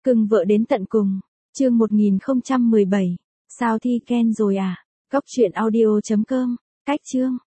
Cưng vợ đến tận cùng. Chương 1017. Sao thi Ken rồi à? Cóc truyện audio.com. Cách chương.